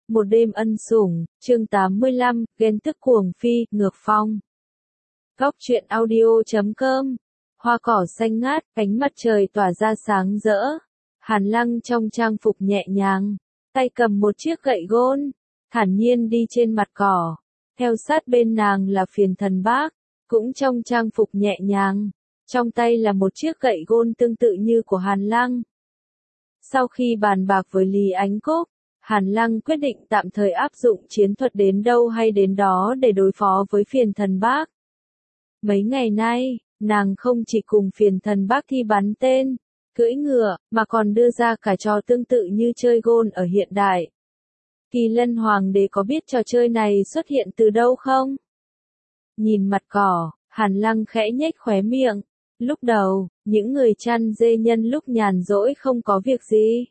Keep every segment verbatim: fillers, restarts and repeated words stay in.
Một đêm ân sủng, chương tám mươi lăm, ghen tức cuồng phi, ngược phong. Góc truyện audio chấm com. Hoa cỏ xanh ngát, ánh mặt trời tỏa ra sáng rỡ. Hàn Lăng trong trang phục nhẹ nhàng, tay cầm một chiếc gậy gôn, thản nhiên đi trên mặt cỏ. Theo sát bên nàng là Phiền Thần Bác, cũng trong trang phục nhẹ nhàng, trong tay là một chiếc gậy gôn tương tự như của Hàn Lăng. Sau khi bàn bạc với Lý Ánh Cúc, Hàn Lăng quyết định tạm thời áp dụng chiến thuật đến đâu hay đến đó để đối phó với Phiền Thần Bác. Mấy ngày nay, nàng không chỉ cùng Phiền Thần Bác thi bắn tên, cưỡi ngựa, mà còn đưa ra cả trò tương tự như chơi gôn ở hiện đại. Kỳ Lân Hoàng đế có biết trò chơi này xuất hiện từ đâu không? Nhìn mặt cỏ, Hàn Lăng khẽ nhếch khóe miệng. Lúc đầu, những người chăn dê nhân lúc nhàn rỗi không có việc gì,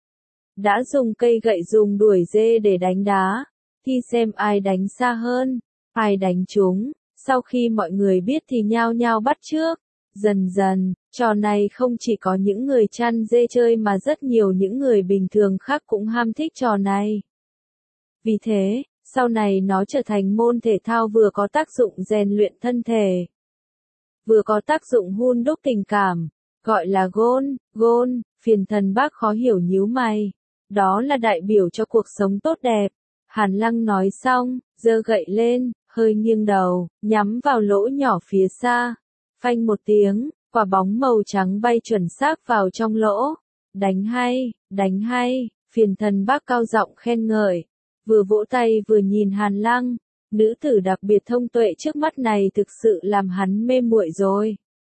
đã dùng cây gậy dùng đuổi dê để đánh đá, thi xem ai đánh xa hơn, ai đánh trúng. Sau khi mọi người biết thì nhao nhao bắt chước. Dần dần, trò này không chỉ có những người chăn dê chơi mà rất nhiều những người bình thường khác cũng ham thích trò này. Vì thế, sau này nó trở thành môn thể thao vừa có tác dụng rèn luyện thân thể, vừa có tác dụng hun đúc tình cảm, gọi là gôn, gôn. Phiền Thần Bác khó hiểu nhíu mày. Đó là đại biểu cho cuộc sống tốt đẹp. Hàn Lăng nói xong, giơ gậy lên, hơi nghiêng đầu, nhắm vào lỗ nhỏ phía xa. Phanh một tiếng, quả bóng màu trắng bay chuẩn xác vào trong lỗ. Đánh hay, đánh hay, Phiền Thần Bác cao giọng khen ngợi. Vừa vỗ tay vừa nhìn Hàn Lăng, nữ tử đặc biệt thông tuệ trước mắt này thực sự làm hắn mê muội rồi.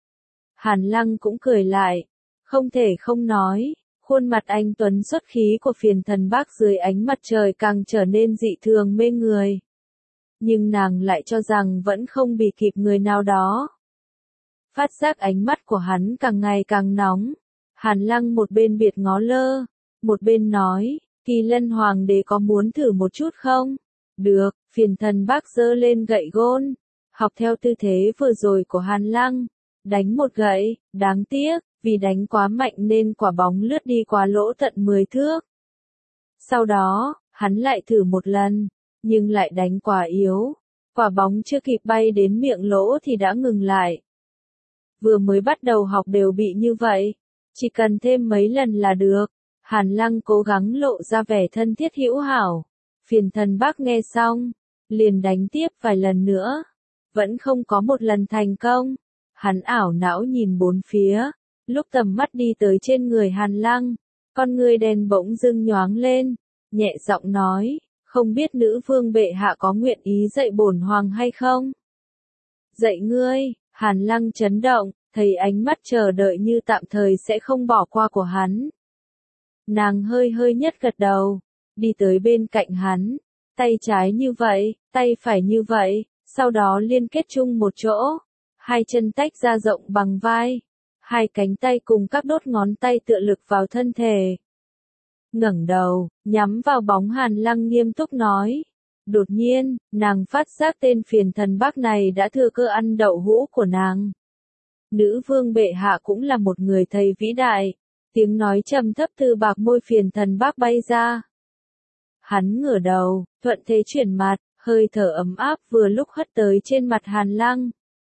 Hàn Lăng cũng cười lại, không thể không nói, khuôn mặt anh tuấn xuất khí của Phiền Thần Bác dưới ánh mặt trời càng trở nên dị thường mê người. Nhưng nàng lại cho rằng vẫn không bị kịp người nào đó. Phát giác ánh mắt của hắn càng ngày càng nóng, Hàn Lăng một bên biệt ngó lơ, một bên nói, Kỳ Lân Hoàng đế có muốn thử một chút không? Được, Phiền Thần Bác giơ lên gậy gôn, học theo tư thế vừa rồi của Hàn Lăng, đánh một gậy. Đáng tiếc, vì đánh quá mạnh nên quả bóng lướt đi quá lỗ tận mười thước. Sau đó, hắn lại thử một lần, nhưng lại đánh quá yếu, quả bóng chưa kịp bay đến miệng lỗ thì đã ngừng lại. Vừa mới bắt đầu học đều bị như vậy, chỉ cần thêm mấy lần là được. Hàn Lăng cố gắng lộ ra vẻ thân thiết hữu hảo. Phiền Thần Bác nghe xong, liền đánh tiếp vài lần nữa, vẫn không có một lần thành công. Hắn ảo não nhìn bốn phía, lúc tầm mắt đi tới trên người Hàn Lăng, con người đen bỗng dưng nhoáng lên, nhẹ giọng nói, không biết nữ vương bệ hạ có nguyện ý dạy bổn hoàng hay không? Dạy ngươi. Hàn Lăng chấn động, thấy ánh mắt chờ đợi như tạm thời sẽ không bỏ qua của hắn. Nàng hơi hơi nhất gật đầu, đi tới bên cạnh hắn, tay trái như vậy, tay phải như vậy, sau đó liên kết chung một chỗ, hai chân tách ra rộng bằng vai, hai cánh tay cùng các đốt ngón tay tựa lực vào thân thể. Ngẩng đầu, nhắm vào bóng Hàn Lăng nghiêm túc nói. Đột nhiên, nàng phát giác tên Phiền Thần Bác này đã thừa cơ ăn đậu hũ của nàng. Nữ vương bệ hạ cũng là một người thầy vĩ đại. Tiếng nói trầm thấp từ bạc môi Phiền Thần Bác bay ra. Hắn ngửa đầu, thuận thế chuyển mặt, hơi thở ấm áp vừa lúc hất tới trên mặt Hàn Lăng.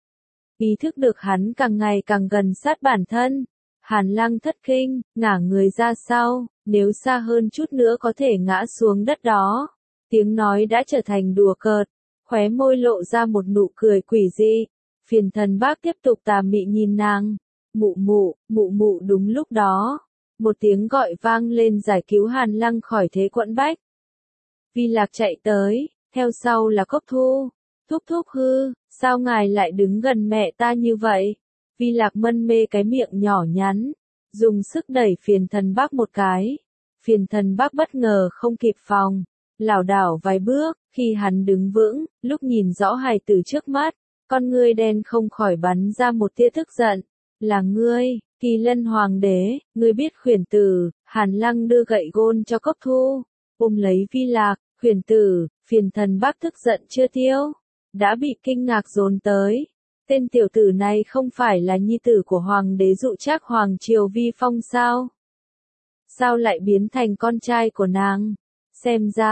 Ý thức được hắn càng ngày càng gần sát bản thân, Hàn Lăng thất kinh, ngả người ra sau, nếu xa hơn chút nữa có thể ngã xuống đất đó. Tiếng nói đã trở thành đùa cợt, khóe môi lộ ra một nụ cười quỷ dị. Phiền Thần Bác tiếp tục tà mị nhìn nàng. Mụ mụ, mụ mụ. Đúng lúc đó, một tiếng gọi vang lên giải cứu Hàn Lăng khỏi thế quẫn bách. Vi Lạc chạy tới, theo sau là Cốc Thu. Thúc thúc hư, sao ngài lại đứng gần mẹ ta như vậy? Vi Lạc mân mê cái miệng nhỏ nhắn, dùng sức đẩy Phiền Thần Bác một cái. Phiền Thần Bác bất ngờ không kịp phòng, lảo đảo vài bước. Khi hắn đứng vững, lúc nhìn rõ hài tử trước mắt, con ngươi đen không khỏi bắn ra một tia tức giận. Là ngươi, Kỳ Lân Hoàng đế, ngươi biết khuyển tử. Hàn Lăng đưa gậy gôn cho Cốc Thu, ôm lấy Vi Lạc. Khuyển tử. Phiền Thần Bác tức giận chưa tiêu, đã bị kinh ngạc dồn tới. Tên tiểu tử này không phải là nhi tử của Hoàng đế Dụ Trác Hoàng triều Vi Phong sao? Sao lại biến thành con trai của nàng? Xem ra,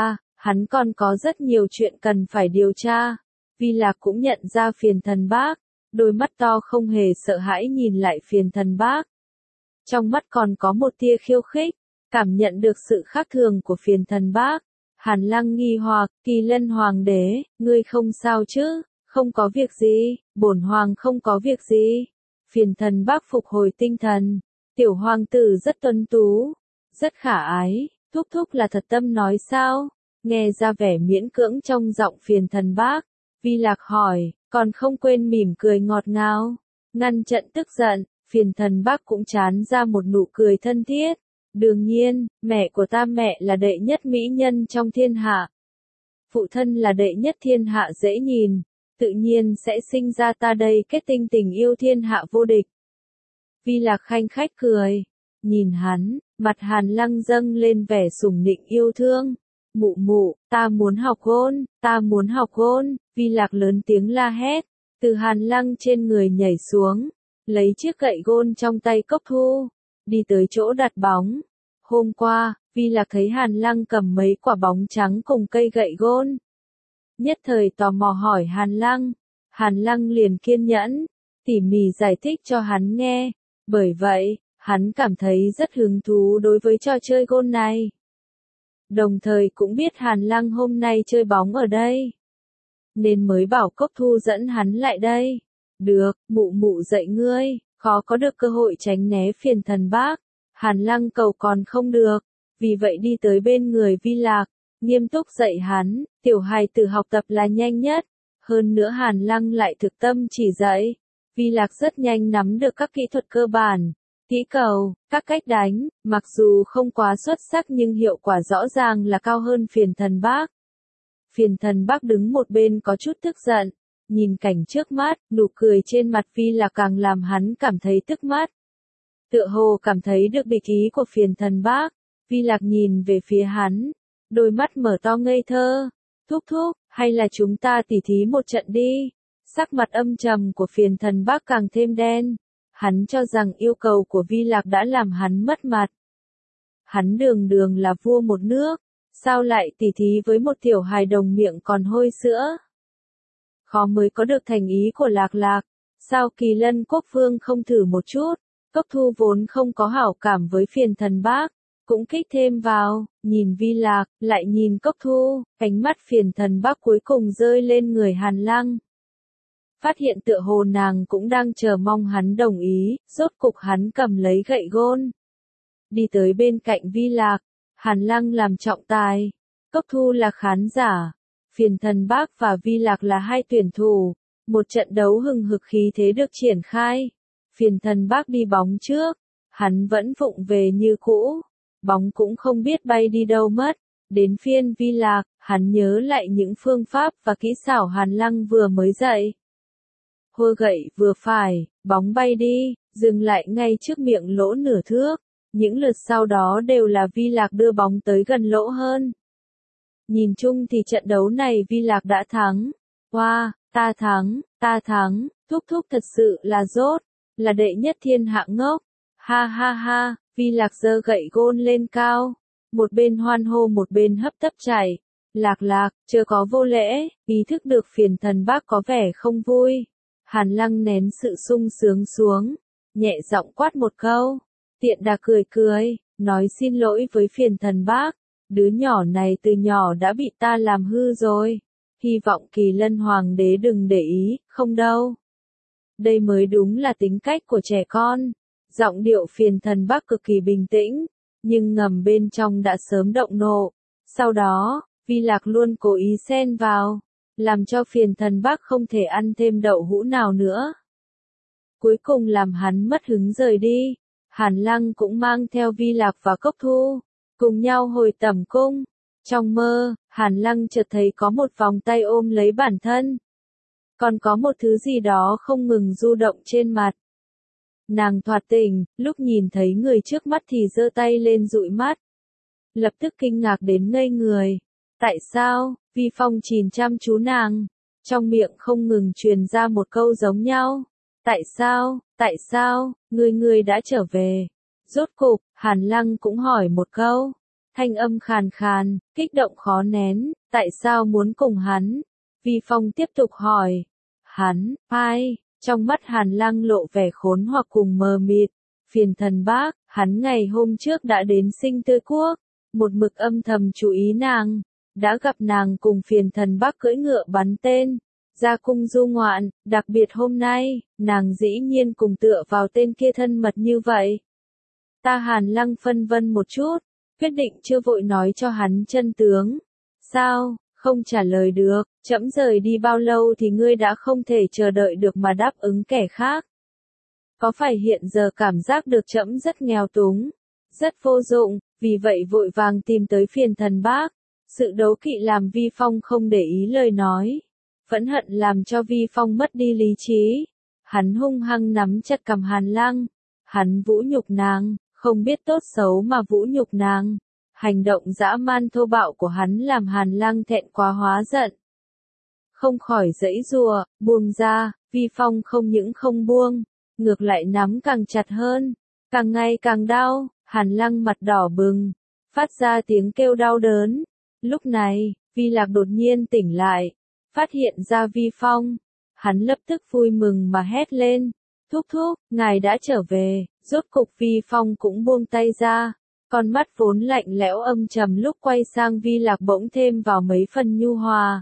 Hắn còn có rất nhiều chuyện cần phải điều tra. Vi Lạc cũng nhận ra Phiền Thần Bác, đôi mắt to không hề sợ hãi nhìn lại Phiền Thần Bác. Trong mắt còn có một tia khiêu khích, cảm nhận được sự khác thường của Phiền Thần Bác. Hàn Lăng nghi hoặc, Kỳ Lân Hoàng đế, ngươi không sao chứ, không có việc gì, bổn hoàng không có việc gì. Phiền Thần Bác phục hồi tinh thần, tiểu hoàng tử rất tuấn tú, rất khả ái, thúc thúc là thật tâm nói sao? Nghe ra vẻ miễn cưỡng trong giọng Phiền Thần Bác, Vi Lạc hỏi, còn không quên mỉm cười ngọt ngào, ngăn trận tức giận. Phiền Thần Bác cũng trán ra một nụ cười thân thiết. Đương nhiên, mẹ của ta mẹ là đệ nhất mỹ nhân trong thiên hạ. Phụ thân là đệ nhất thiên hạ dễ nhìn, tự nhiên sẽ sinh ra ta đây kết tinh tình yêu thiên hạ vô địch. Vi Lạc khanh khách cười, nhìn hắn, mặt Hàn Lăng dâng lên vẻ sủng nịnh yêu thương. Mụ mụ, ta muốn học gôn, ta muốn học gôn. Vi Lạc lớn tiếng la hét, từ Hàn Lăng trên người nhảy xuống, lấy chiếc gậy gôn trong tay Cốc Thu, đi tới chỗ đặt bóng. Hôm qua, Vi Lạc thấy Hàn Lăng cầm mấy quả bóng trắng cùng cây gậy gôn. Nhất thời tò mò hỏi Hàn Lăng. Hàn Lăng liền kiên nhẫn, tỉ mỉ giải thích cho hắn nghe. Bởi vậy, hắn cảm thấy rất hứng thú đối với trò chơi gôn này. Đồng thời cũng biết Hàn Lăng hôm nay chơi bóng ở đây, nên mới bảo Cốc Thu dẫn hắn lại đây. Được, mụ mụ dạy ngươi, khó có được cơ hội tránh né Phiền Thần Bác. Hàn Lăng cầu còn không được, vì vậy đi tới bên người Vi Lạc, nghiêm túc dạy hắn, tiểu hài tử học tập là nhanh nhất. Hơn nữa Hàn Lăng lại thực tâm chỉ dạy. Vi Lạc rất nhanh nắm được các kỹ thuật cơ bản, kỹ cầu, các cách đánh, mặc dù không quá xuất sắc nhưng hiệu quả rõ ràng là cao hơn Phiền Thần Bác. Phiền Thần Bác đứng một bên có chút tức giận, nhìn cảnh trước mắt, nụ cười trên mặt Vi Lạc càng làm hắn cảm thấy tức mắt. Tựa hồ cảm thấy được địch ý của Phiền Thần Bác, Vi Lạc nhìn về phía hắn, đôi mắt mở to ngây thơ. Thúc thúc, hay là chúng ta tỉ thí một trận đi? Sắc mặt âm trầm của Phiền Thần Bác càng thêm đen. Hắn cho rằng yêu cầu của Vi Lạc đã làm hắn mất mặt. Hắn đường đường là vua một nước, sao lại tỉ thí với một tiểu hài đồng miệng còn hôi sữa? Khó mới có được thành ý của Lạc Lạc, sao Kỳ Lân Quốc Vương không thử một chút? Cốc Thu vốn không có hảo cảm với Phiền Thần Bác, cũng kích thêm vào, nhìn Vi Lạc, lại nhìn Cốc Thu, ánh mắt Phiền Thần Bác cuối cùng rơi lên người Hàn Lăng. Phát hiện tựa hồ nàng cũng đang chờ mong hắn đồng ý, rốt cục hắn cầm lấy gậy gôn. Đi tới bên cạnh Vi Lạc, Hàn Lăng làm trọng tài, Cốc Thu là khán giả, Phiền Thần Bác và Vi Lạc là hai tuyển thủ, một trận đấu hừng hực khí thế được triển khai. Phiền Thần Bác đi bóng trước, hắn vẫn vụng về như cũ, bóng cũng không biết bay đi đâu mất. Đến phiên Vi Lạc, hắn nhớ lại những phương pháp và kỹ xảo Hàn Lăng vừa mới dạy. Hô gậy vừa phải, bóng bay đi, dừng lại ngay trước miệng lỗ nửa thước. Những lượt sau đó đều là Vi Lạc đưa bóng tới gần lỗ hơn. Nhìn chung thì trận đấu này Vi Lạc đã thắng. Wow, ta thắng, ta thắng, thúc thúc thật sự là dốt, là đệ nhất thiên hạ ngốc. Ha ha ha, Vi Lạc giơ gậy gôn lên cao. Một bên hoan hô một bên hấp tấp chảy. Lạc Lạc, chưa có vô lễ, ý thức được Phiền Thần Bác có vẻ không vui. Hàn Lăng nén sự sung sướng xuống, nhẹ giọng quát một câu. Tiện đà cười cười, nói xin lỗi với Phiền Thần Bác. Đứa nhỏ này từ nhỏ đã bị ta làm hư rồi. Hy vọng Kỳ Lân Hoàng đế đừng để ý, không đâu. Đây mới đúng là tính cách của trẻ con. Giọng điệu Phiền Thần Bác cực kỳ bình tĩnh, nhưng ngầm bên trong đã sớm động nộ. Sau đó, Vi Lạc luôn cố ý xen vào, làm cho Phiền Thần Bác không thể ăn thêm đậu hũ nào nữa. Cuối cùng làm hắn mất hứng rời đi. Hàn Lăng cũng mang theo Vi Lạc và Cốc Thu, cùng nhau hồi tẩm cung. Trong mơ, Hàn Lăng chợt thấy có một vòng tay ôm lấy bản thân. Còn có một thứ gì đó không ngừng du động trên mặt. Nàng thoạt tỉnh, lúc nhìn thấy người trước mắt thì giơ tay lên dụi mắt. Lập tức kinh ngạc đến ngây người. Tại sao? Vi Phong chìm chăm chú nàng. Trong miệng không ngừng truyền ra một câu giống nhau. Tại sao? Tại sao? Người người đã trở về. Rốt cục, Hàn Lăng cũng hỏi một câu. thanh âm khàn khàn, kích động khó nén, tại sao muốn cùng hắn? Vi Phong tiếp tục hỏi. Hắn, ai? Trong mắt Hàn Lăng lộ vẻ khốn hoặc cùng mờ mịt. Phiền thần bác, hắn ngày hôm trước đã đến Sinh Tươi Quốc, một mực âm thầm chú ý nàng, đã gặp nàng cùng phiền thần bác cưỡi ngựa bắn tên, ra cung du ngoạn, đặc biệt hôm nay, nàng dĩ nhiên cùng tựa vào tên kia thân mật như vậy. Ta Hàn Lăng phân vân một chút, quyết định chưa vội nói cho hắn chân tướng. Sao, không trả lời được, trẫm rời đi bao lâu thì ngươi đã không thể chờ đợi được mà đáp ứng kẻ khác. Có phải hiện giờ cảm giác được trẫm rất nghèo túng, rất vô dụng, vì vậy vội vàng tìm tới phiền thần bác. Sự đấu kỵ làm Vi Phong không để ý lời nói. Phẫn hận làm cho Vi Phong mất đi lý trí. Hắn hung hăng nắm chặt cầm Hàn Lăng. Hắn vũ nhục nàng, không biết tốt xấu mà vũ nhục nàng. Hành động dã man thô bạo của hắn làm Hàn Lăng thẹn quá hóa giận. Không khỏi giãy giụa, buông ra, Vi Phong không những không buông, ngược lại nắm càng chặt hơn, càng ngày càng đau, Hàn Lăng mặt đỏ bừng, phát ra tiếng kêu đau đớn. Lúc này, Vi Lạc đột nhiên tỉnh lại, phát hiện ra Vi Phong, hắn lập tức vui mừng mà hét lên, thúc thúc, ngài đã trở về. Rốt cục Vi Phong cũng buông tay ra, con mắt vốn lạnh lẽo âm trầm lúc quay sang Vi Lạc bỗng thêm vào mấy phần nhu hòa.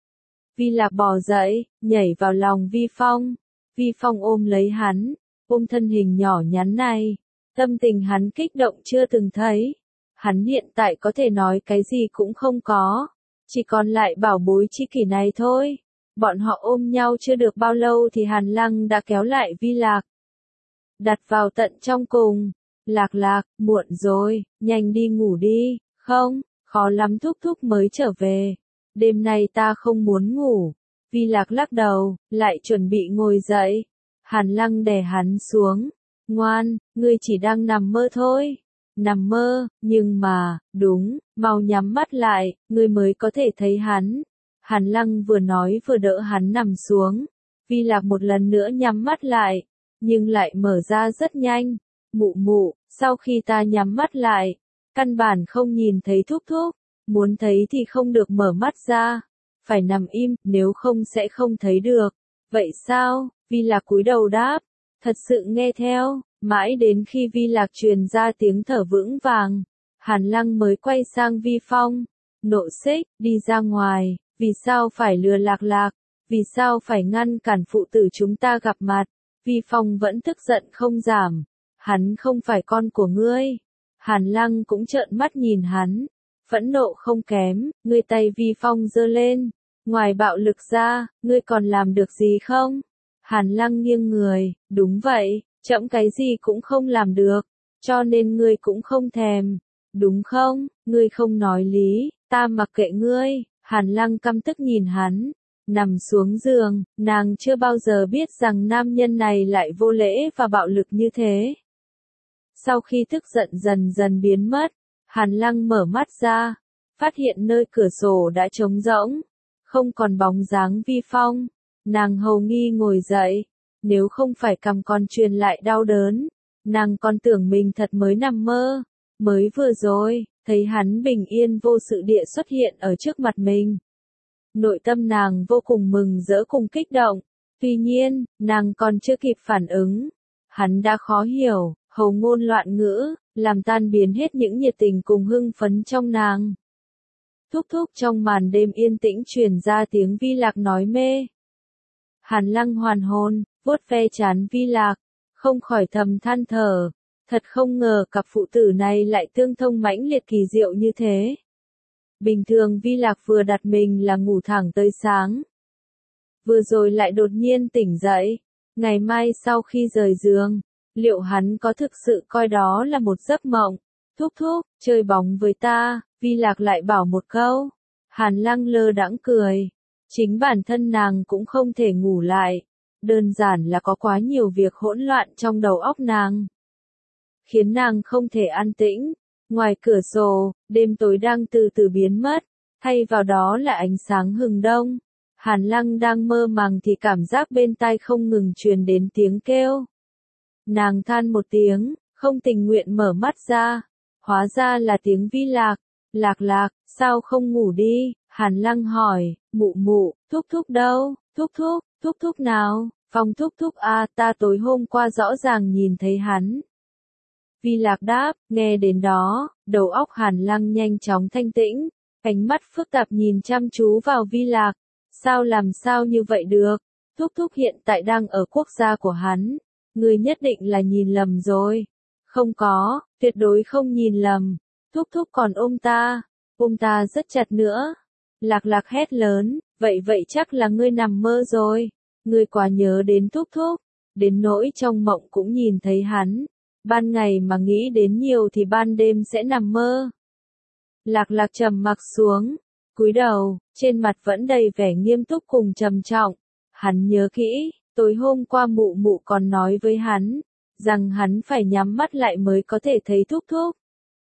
Vi Lạc bò dậy, nhảy vào lòng Vi Phong. Vi Phong ôm lấy hắn, ôm thân hình nhỏ nhắn này. Tâm tình hắn kích động chưa từng thấy. Hắn hiện tại có thể nói cái gì cũng không có. Chỉ còn lại bảo bối tri kỷ này thôi. Bọn họ ôm nhau chưa được bao lâu thì Hàn Lăng đã kéo lại Vi Lạc. Đặt vào tận trong cùng. Lạc Lạc, muộn rồi, nhanh đi ngủ đi. Không, khó lắm thúc thúc mới trở về. Đêm nay ta không muốn ngủ. Vi Lạc lắc đầu, lại chuẩn bị ngồi dậy. Hàn Lăng đè hắn xuống. Ngoan, ngươi chỉ đang nằm mơ thôi. Nằm mơ, nhưng mà, đúng, mau nhắm mắt lại, ngươi mới có thể thấy hắn. Hàn Lăng vừa nói vừa đỡ hắn nằm xuống. Vi Lạc một lần nữa nhắm mắt lại, nhưng lại mở ra rất nhanh. Mụ mụ, sau khi ta nhắm mắt lại, căn bản không nhìn thấy thúc thúc. Muốn thấy thì không được mở mắt ra. Phải nằm im, nếu không sẽ không thấy được. Vậy sao? Vi Lạc cúi đầu đáp. Thật sự nghe theo, mãi đến khi Vi Lạc truyền ra tiếng thở vững vàng. Hàn Lăng mới quay sang Vi Phong. Nộ xích, đi ra ngoài, vì sao phải lừa Lạc Lạc? Vì sao phải ngăn cản phụ tử chúng ta gặp mặt? Vi Phong vẫn tức giận không giảm. Hắn không phải con của ngươi. Hàn Lăng cũng trợn mắt nhìn hắn. Phẫn nộ không kém, ngươi tay Vi Phong giơ lên. Ngoài bạo lực ra, ngươi còn làm được gì không? Hàn Lăng nghiêng người, đúng vậy, trẫm cái gì cũng không làm được, cho nên ngươi cũng không thèm, đúng không? Ngươi không nói lý, ta mặc kệ ngươi. Hàn Lăng căm tức nhìn hắn, nằm xuống giường, nàng chưa bao giờ biết rằng nam nhân này lại vô lễ và bạo lực như thế. Sau khi tức giận dần dần biến mất, Hàn Lăng mở mắt ra, phát hiện nơi cửa sổ đã trống rỗng, không còn bóng dáng Vi Phong. Nàng hầu nghi ngồi dậy, nếu không phải cằm còn truyền lại đau đớn, nàng còn tưởng mình thật mới nằm mơ. Mới vừa rồi, thấy hắn bình yên vô sự địa xuất hiện ở trước mặt mình. Nội tâm nàng vô cùng mừng rỡ cùng kích động, tuy nhiên, nàng còn chưa kịp phản ứng. Hắn đã khó hiểu, hầu ngôn loạn ngữ, làm tan biến hết những nhiệt tình cùng hưng phấn trong nàng. Thúc thúc trong màn đêm yên tĩnh truyền ra tiếng Vi Lạc nói mê. Hàn Lăng hoàn hồn, vuốt ve trán Vi Lạc, không khỏi thầm than thở. Thật không ngờ cặp phụ tử này lại tương thông mãnh liệt kỳ diệu như thế. Bình thường Vi Lạc vừa đặt mình là ngủ thẳng tới sáng. Vừa rồi lại đột nhiên tỉnh dậy. Ngày mai sau khi rời giường, liệu hắn có thực sự coi đó là một giấc mộng? Thúc thúc, chơi bóng với ta, Vi Lạc lại bảo một câu. Hàn Lăng lơ đãng cười. Chính bản thân nàng cũng không thể ngủ lại. Đơn giản là có quá nhiều việc hỗn loạn trong đầu óc nàng. Khiến nàng không thể an tĩnh. Ngoài cửa sổ, đêm tối đang từ từ biến mất. Thay vào đó là ánh sáng hừng đông. Hàn Lăng đang mơ màng thì cảm giác bên tai không ngừng truyền đến tiếng kêu. Nàng than một tiếng, không tình nguyện mở mắt ra. Hóa ra là tiếng Vi Lạc. Lạc Lạc, sao không ngủ đi? Hàn Lăng hỏi, mụ mụ, thúc thúc đâu? Thúc thúc, thúc thúc nào? Phong thúc thúc à, ta tối hôm qua rõ ràng nhìn thấy hắn. Vi Lạc đáp, nghe đến đó, đầu óc Hàn Lăng nhanh chóng thanh tĩnh, ánh mắt phức tạp nhìn chăm chú vào Vi Lạc. Sao làm sao như vậy được? Thúc thúc hiện tại đang ở quốc gia của hắn. Người nhất định là nhìn lầm rồi. Không có, tuyệt đối không nhìn lầm. Thúc thúc còn ôm ta, ôm ta rất chặt nữa. Lạc Lạc hét lớn, vậy vậy chắc là ngươi nằm mơ rồi. Ngươi quá nhớ đến thúc thúc, đến nỗi trong mộng cũng nhìn thấy hắn. Ban ngày mà nghĩ đến nhiều thì ban đêm sẽ nằm mơ. Lạc Lạc trầm mặc xuống, cúi đầu, trên mặt vẫn đầy vẻ nghiêm túc cùng trầm trọng. Hắn nhớ kỹ, tối hôm qua mụ mụ còn nói với hắn, rằng hắn phải nhắm mắt lại mới có thể thấy thúc thúc.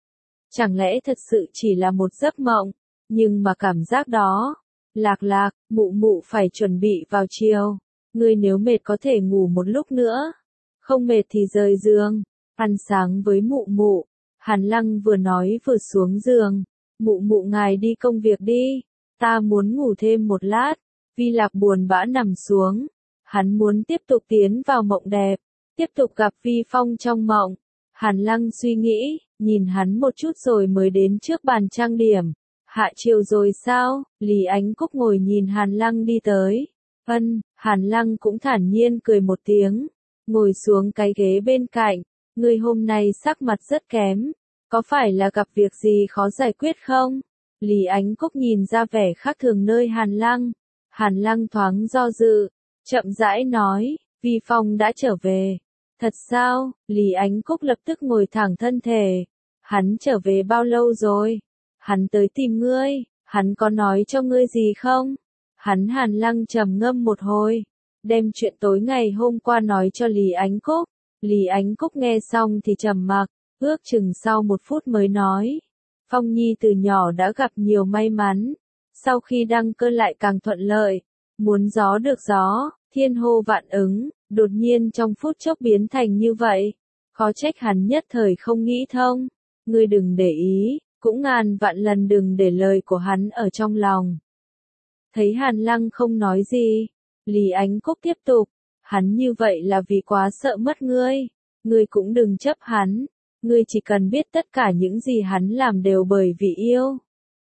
Chẳng lẽ thật sự chỉ là một giấc mộng, nhưng mà cảm giác đó, Lạc Lạc, mụ mụ phải chuẩn bị vào chiều, ngươi nếu mệt có thể ngủ một lúc nữa, không mệt thì rời giường, ăn sáng với mụ mụ. Hàn Lăng vừa nói vừa xuống giường, mụ mụ ngài đi công việc đi, ta muốn ngủ thêm một lát. Vi Lạc buồn bã nằm xuống, hắn muốn tiếp tục tiến vào mộng đẹp, tiếp tục gặp Vi Phong trong mộng. Hàn Lăng suy nghĩ, nhìn hắn một chút rồi mới đến trước bàn trang điểm. Hạ chiều rồi sao? Lý Ánh Cúc ngồi nhìn Hàn Lăng đi tới. Ân, Hàn Lăng cũng thản nhiên cười một tiếng, ngồi xuống cái ghế bên cạnh. Ngươi hôm nay sắc mặt rất kém, có phải là gặp việc gì khó giải quyết không? Lý Ánh Cúc nhìn ra vẻ khác thường nơi Hàn Lăng. Hàn Lăng thoáng do dự, chậm rãi nói, Vi Phong đã trở về. Thật sao? Lý Ánh Cúc lập tức ngồi thẳng thân thể. Hắn trở về bao lâu rồi? Hắn tới tìm ngươi, hắn có nói cho ngươi gì không? Hắn Hàn Lăng trầm ngâm một hồi, đem chuyện tối ngày hôm qua nói cho Lý Ánh Cúc. Lý Ánh Cúc nghe xong thì trầm mặc, ước chừng sau một phút mới nói. Phong Nhi từ nhỏ đã gặp nhiều may mắn, sau khi đăng cơ lại càng thuận lợi, muốn gió được gió, thiên hô vạn ứng, đột nhiên trong phút chốc biến thành như vậy, khó trách hắn nhất thời không nghĩ thông. Ngươi đừng để ý, cũng ngàn vạn lần đừng để lời của hắn ở trong lòng. Thấy Hàn Lăng không nói gì, Lý Ánh Cúc tiếp tục, hắn như vậy là vì quá sợ mất ngươi, ngươi cũng đừng chấp hắn, ngươi chỉ cần biết tất cả những gì hắn làm đều bởi vì yêu.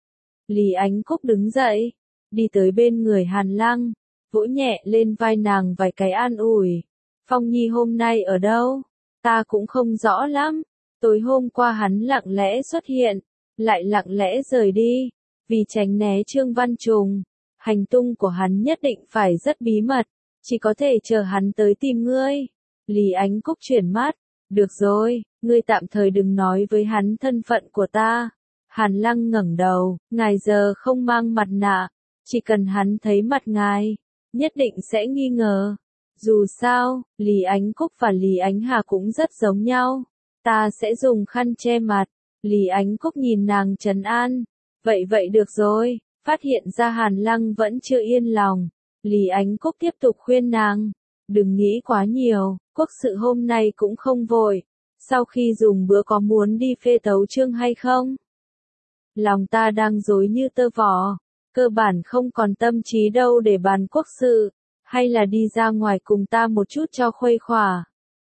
Lý Ánh Cúc đứng dậy, đi tới bên người Hàn Lăng, vỗ nhẹ lên vai nàng vài cái an ủi. Phong Nhi hôm nay ở đâu? Ta cũng không rõ lắm. Tối hôm qua hắn lặng lẽ xuất hiện, lại lặng lẽ rời đi, vì tránh né Trương Văn Trùng. Hành tung của hắn nhất định phải rất bí mật, chỉ có thể chờ hắn tới tìm ngươi. Lý Ánh Cúc chuyển mắt, được rồi, ngươi tạm thời đừng nói với hắn thân phận của ta. Hàn Lăng ngẩng đầu, ngài giờ không mang mặt nạ, chỉ cần hắn thấy mặt ngài, nhất định sẽ nghi ngờ. Dù sao, Lý Ánh Cúc và Lý Ánh Hà cũng rất giống nhau. Ta sẽ dùng khăn che mặt. Lý Ánh Cúc nhìn nàng trấn an. Vậy vậy được rồi. Phát hiện ra Hàn Lăng vẫn chưa yên lòng, Lý Ánh Cúc tiếp tục khuyên nàng. Đừng nghĩ quá nhiều, quốc sự hôm nay cũng không vội. Sau khi dùng bữa có muốn đi phê tấu chương hay không? Lòng ta đang rối như tơ vò, cơ bản không còn tâm trí đâu để bàn quốc sự, hay là đi ra ngoài cùng ta một chút cho khuây khỏa.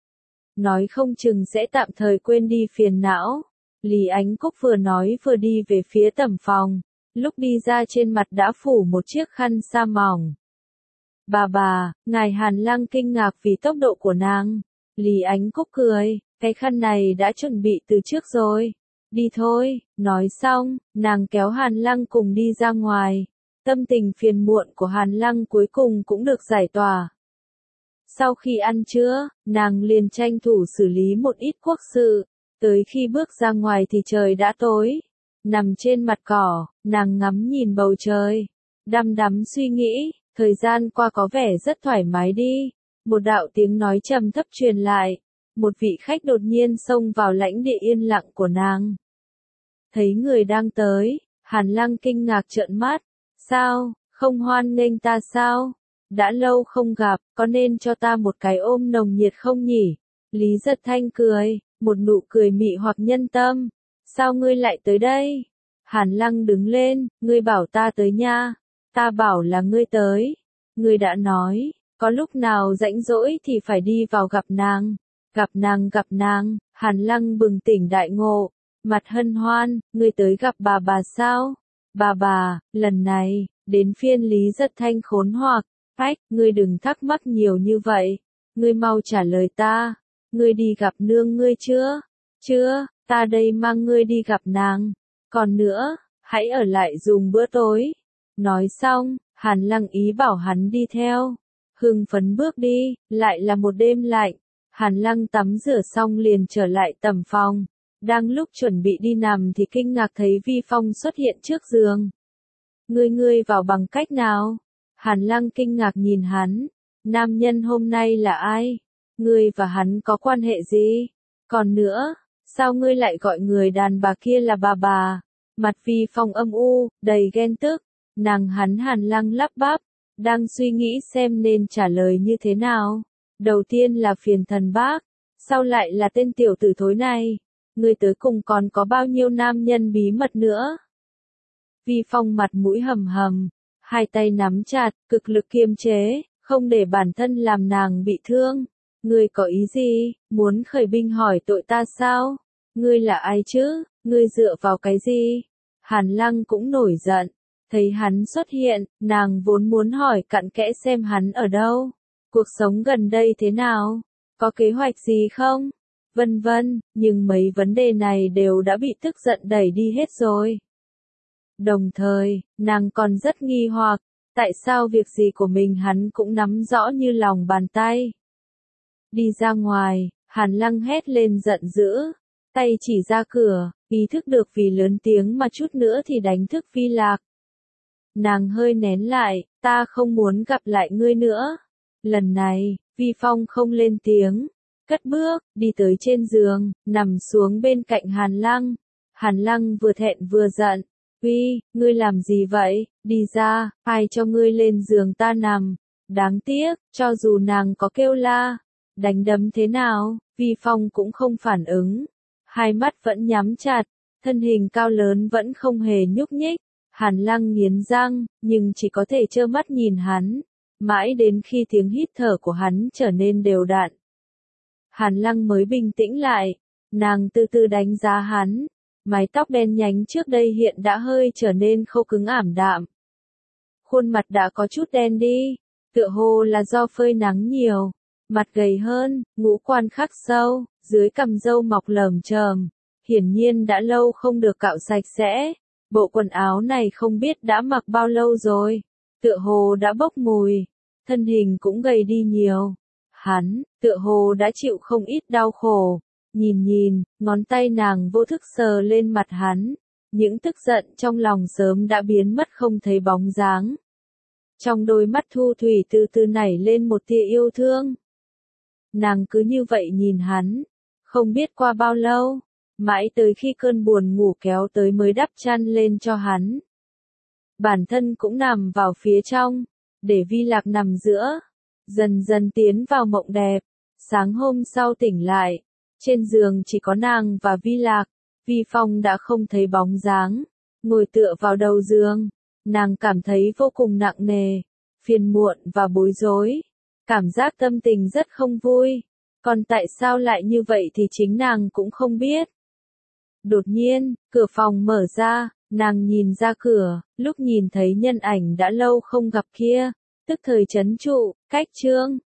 Nói không chừng sẽ tạm thời quên đi phiền não. Lý Ánh Cúc vừa nói vừa đi về phía tẩm phòng, lúc đi ra trên mặt đã phủ một chiếc khăn sa mỏng. Bà bà, ngài Hàn Lăng kinh ngạc vì tốc độ của nàng. Lý Ánh Cúc cười, cái khăn này đã chuẩn bị từ trước rồi. Đi thôi, nói xong, nàng kéo Hàn Lăng cùng đi ra ngoài. Tâm tình phiền muộn của Hàn Lăng cuối cùng cũng được giải tỏa. Sau khi ăn trưa, nàng liền tranh thủ xử lý một ít quốc sự. Tới khi bước ra ngoài thì trời đã tối. Nằm trên mặt cỏ, nàng ngắm nhìn bầu trời. Đăm đắm suy nghĩ, thời gian qua có vẻ rất thoải mái đi. Một đạo tiếng nói trầm thấp truyền lại. Một vị khách đột nhiên xông vào lãnh địa yên lặng của nàng. Thấy người đang tới, Hàn Lăng kinh ngạc trợn mắt. Sao, không hoan nghênh ta sao? Đã lâu không gặp, có nên cho ta một cái ôm nồng nhiệt không nhỉ? Lý Giật Thanh cười, một nụ cười mị hoặc nhân tâm. sao ngươi lại tới đây? Hàn Lăng đứng lên, ngươi bảo ta tới nha, ta bảo là ngươi tới, ngươi đã nói, có lúc nào rảnh rỗi thì phải đi vào gặp nàng, gặp nàng gặp nàng, Hàn Lăng bừng tỉnh đại ngộ, mặt hân hoan, ngươi tới gặp bà bà sao? Bà bà, lần này, đến phiên Lý Giật Thanh khốn hoặc, ách, ngươi đừng thắc mắc nhiều như vậy, ngươi mau trả lời ta, ngươi đi gặp nương ngươi chưa? Chưa, ta đây mang ngươi đi gặp nàng, còn nữa, hãy ở lại dùng bữa tối. Nói xong, Hàn Lăng ý bảo hắn đi theo, hưng phấn bước đi, lại là một đêm lạnh, Hàn Lăng tắm rửa xong liền trở lại tầm phòng. Đang lúc chuẩn bị đi nằm thì kinh ngạc thấy Vi Phong xuất hiện trước giường. Ngươi ngươi vào bằng cách nào? Hàn Lăng kinh ngạc nhìn hắn. Nam nhân hôm nay là ai? Ngươi và hắn có quan hệ gì? Còn nữa, sao ngươi lại gọi người đàn bà kia là bà bà? Mặt Vi Phong âm u, đầy ghen tức. Nàng hắn Hàn Lăng lắp bắp, đang suy nghĩ xem nên trả lời như thế nào. Đầu tiên là phiền thần bác, sau lại là tên tiểu tử thối này. Ngươi tới cùng còn có bao nhiêu nam nhân bí mật nữa? Vi Phong mặt mũi hầm hầm, hai tay nắm chặt, cực lực kiềm chế, không để bản thân làm nàng bị thương. Ngươi có ý gì, muốn khởi binh hỏi tội ta sao? Ngươi là ai chứ, ngươi dựa vào cái gì? Hàn Lăng cũng nổi giận, thấy hắn xuất hiện, nàng vốn muốn hỏi cặn kẽ xem hắn ở đâu. Cuộc sống gần đây thế nào? Có kế hoạch gì không? Vân vân, nhưng mấy vấn đề này đều đã bị tức giận đẩy đi hết rồi. Đồng thời, nàng còn rất nghi hoặc, tại sao việc gì của mình hắn cũng nắm rõ như lòng bàn tay. Đi ra ngoài, Hàn Lăng hét lên giận dữ, tay chỉ ra cửa, ý thức được vì lớn tiếng mà chút nữa thì đánh thức Vi Lạc. Nàng hơi nén lại, ta không muốn gặp lại ngươi nữa. Lần này, Vi Phong không lên tiếng. Cất bước, đi tới trên giường, nằm xuống bên cạnh Hàn Lăng. Hàn Lăng vừa thẹn vừa giận. Vi, ngươi làm gì vậy? Đi ra, ai cho ngươi lên giường ta nằm? Đáng tiếc, cho dù nàng có kêu la, đánh đấm thế nào, Vi Phong cũng không phản ứng. Hai mắt vẫn nhắm chặt, thân hình cao lớn vẫn không hề nhúc nhích. Hàn Lăng nghiến răng, nhưng chỉ có thể trơ mắt nhìn hắn. Mãi đến khi tiếng hít thở của hắn trở nên đều đặn. Hàn Lăng mới bình tĩnh lại, nàng từ từ đánh giá hắn, mái tóc đen nhánh trước đây hiện đã hơi trở nên khô cứng ảm đạm. Khuôn mặt đã có chút đen đi, tựa hồ là do phơi nắng nhiều, mặt gầy hơn, ngũ quan khắc sâu, dưới cằm râu mọc lởm chởm, hiển nhiên đã lâu không được cạo sạch sẽ, bộ quần áo này không biết đã mặc bao lâu rồi, tựa hồ đã bốc mùi, thân hình cũng gầy đi nhiều. Hắn, tựa hồ đã chịu không ít đau khổ, nhìn nhìn, ngón tay nàng vô thức sờ lên mặt hắn, những tức giận trong lòng sớm đã biến mất không thấy bóng dáng. Trong đôi mắt Thu Thủy từ từ nảy lên một tia yêu thương. Nàng cứ như vậy nhìn hắn, không biết qua bao lâu, mãi tới khi cơn buồn ngủ kéo tới mới đắp chăn lên cho hắn. Bản thân cũng nằm vào phía trong, để Vi Lạc nằm giữa. Dần dần tiến vào mộng đẹp, sáng hôm sau tỉnh lại, trên giường chỉ có nàng và Vi Lạc, Vi Phong đã không thấy bóng dáng, ngồi tựa vào đầu giường, nàng cảm thấy vô cùng nặng nề, phiền muộn và bối rối, cảm giác tâm tình rất không vui, còn tại sao lại như vậy thì chính nàng cũng không biết. Đột nhiên, cửa phòng mở ra, nàng nhìn ra cửa, lúc nhìn thấy nhân ảnh đã lâu không gặp kia. Tức thời trấn trụ, cách trương,